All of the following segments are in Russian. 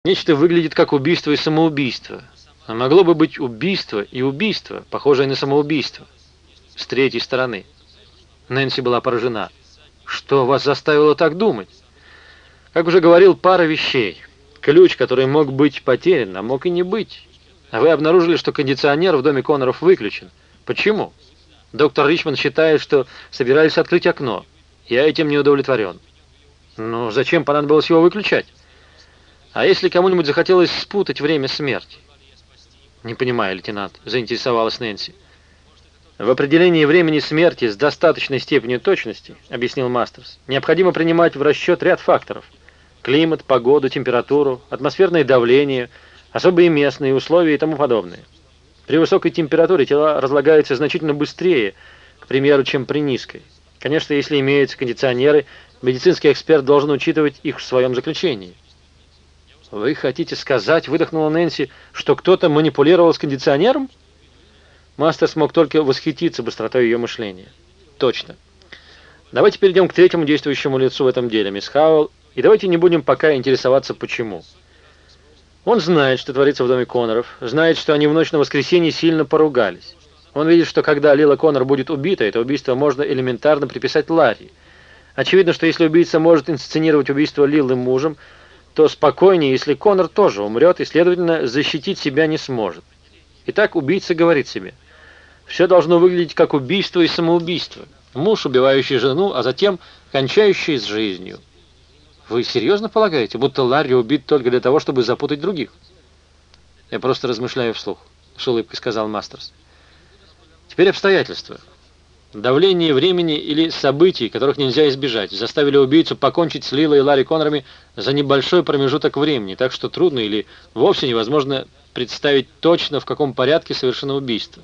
Нечто выглядит как убийство и самоубийство. А могло бы быть убийство и убийство, похожее на самоубийство. С третьей стороны. Нэнси была поражена. Что вас заставило так думать? Как уже говорил, пара вещей. Ключ, который мог быть потерян, а мог и не быть. А вы обнаружили, что кондиционер в доме Конноров выключен. Почему? Доктор Ричмонд считает, что собирались открыть окно. Я этим не удовлетворен. Но зачем понадобилось его выключать? А если кому-нибудь захотелось спутать время смерти? Не понимаю, лейтенант, заинтересовалась Нэнси. В определении времени смерти с достаточной степенью точности, объяснил Мастерс, необходимо принимать в расчет ряд факторов. Климат, погоду, температуру, атмосферное давление, особые местные условия и тому подобное. При высокой температуре тела разлагаются значительно быстрее, к примеру, чем при низкой. Конечно, если имеются кондиционеры, медицинский эксперт должен учитывать их в своем заключении. «Вы хотите сказать, — выдохнула Нэнси, — что кто-то манипулировал с кондиционером?» Мастер смог только восхититься быстротой ее мышления. «Точно. Давайте перейдем к третьему действующему лицу в этом деле, мисс Хауэлл, и давайте не будем пока интересоваться, почему. Он знает, что творится в доме Конноров, знает, что они в ночь на воскресенье сильно поругались. Он видит, что когда Лила Коннор будет убита, это убийство можно элементарно приписать Ларри. Очевидно, что если убийца может инсценировать убийство Лилы мужем, то спокойнее, если Коннор тоже умрет и, следовательно, защитить себя не сможет. Итак, убийца говорит себе: все должно выглядеть как убийство и самоубийство. Муж, убивающий жену, а затем кончающий с жизнью. Вы серьезно полагаете, будто Ларри убит только для того, чтобы запутать других? Я просто размышляю вслух, с улыбкой сказал Мастерс. Теперь обстоятельства. Давление времени или событий, которых нельзя избежать, заставили убийцу покончить с Лилой и Ларри Коннорами за небольшой промежуток времени, так что трудно или вовсе невозможно представить точно, в каком порядке совершено убийство.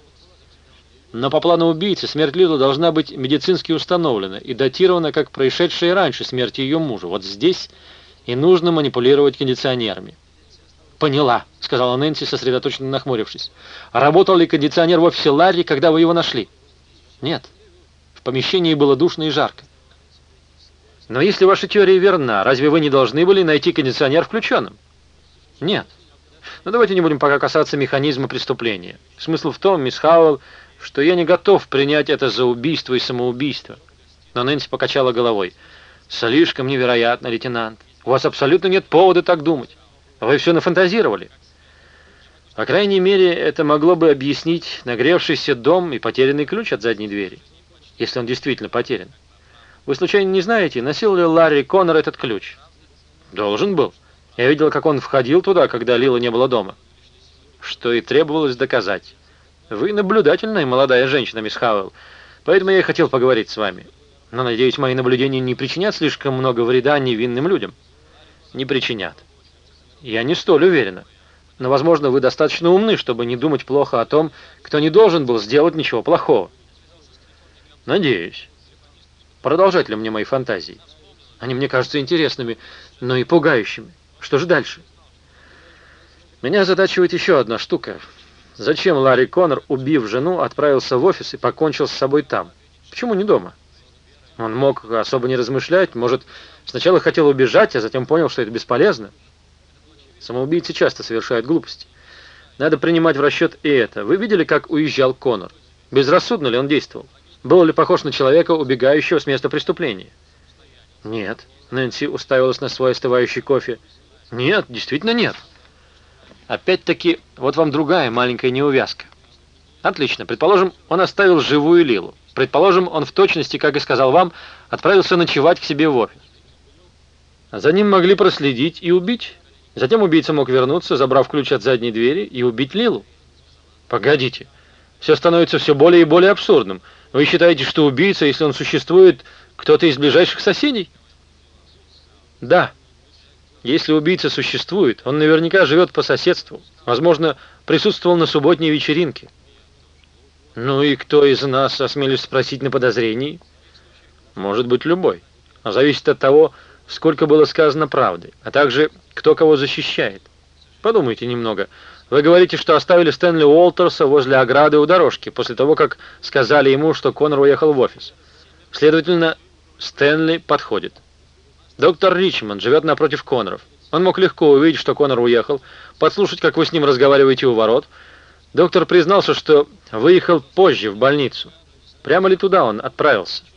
Но по плану убийцы смерть Лилы должна быть медицински установлена и датирована как происшедшая раньше смерти ее мужа. Вот здесь и нужно манипулировать кондиционерами. «Поняла», — сказала Нэнси, сосредоточенно нахмурившись. «Работал ли кондиционер в офисе Ларри, когда вы его нашли?» «Нет. В помещении было душно и жарко». «Но если ваша теория верна, разве вы не должны были найти кондиционер включенным?» «Нет. Но давайте не будем пока касаться механизма преступления. Смысл в том, мисс Хауэлл, что я не готов принять это за убийство и самоубийство». Но Нэнси покачала головой. «Слишком невероятно, лейтенант. У вас абсолютно нет повода так думать. Вы все нафантазировали». По крайней мере, это могло бы объяснить нагревшийся дом и потерянный ключ от задней двери, если он действительно потерян. Вы случайно не знаете, носил ли Ларри Коннор этот ключ? Должен был. Я видел, как он входил туда, когда Лилы не было дома. Что и требовалось доказать. Вы наблюдательная молодая женщина, мисс Хауэлл, поэтому я и хотел поговорить с вами. Но, надеюсь, мои наблюдения не причинят слишком много вреда невинным людям. Не причинят. Я не столь уверена. Но, возможно, вы достаточно умны, чтобы не думать плохо о том, кто не должен был сделать ничего плохого. Надеюсь. Продолжать ли мне мои фантазии? Они мне кажутся интересными, но и пугающими. Что же дальше? Меня озадачивает еще одна штука. Зачем Ларри Коннор, убив жену, отправился в офис и покончил с собой там? Почему не дома? Он мог особо не размышлять, может, сначала хотел убежать, а затем понял, что это бесполезно. Самоубийцы часто совершают глупости. Надо принимать в расчет и это. Вы видели, как уезжал Коннор? Безрассудно ли он действовал? Был ли похож на человека, убегающего с места преступления? Нет. Нэнси уставилась на свой остывающий кофе. Нет, действительно нет. Опять-таки, вот вам другая маленькая неувязка. Отлично. Предположим, он оставил живую Лилу. Предположим, он в точности, как и сказал вам, отправился ночевать к себе в офис. А за ним могли проследить и убить. Затем убийца мог вернуться, забрав ключ от задней двери, и убить Лилу. Погодите. Все становится все более и более абсурдным. Вы считаете, что убийца, если он существует, кто-то из ближайших соседей? Да. Если убийца существует, он наверняка живет по соседству. Возможно, присутствовал на субботней вечеринке. Ну и кто из нас, осмелюсь спросить на подозрении? Может быть, любой. А зависит от того, сколько было сказано правды, а также кто кого защищает. Подумайте немного. Вы говорите, что оставили Стэнли Уолтерса возле ограды у дорожки, после того, как сказали ему, что Коннор уехал в офис. Следовательно, Стэнли подходит. Доктор Ричмонд живет напротив Конноров. Он мог легко увидеть, что Коннор уехал, подслушать, как вы с ним разговариваете у ворот. Доктор признался, что выехал позже в больницу. Прямо ли туда он отправился?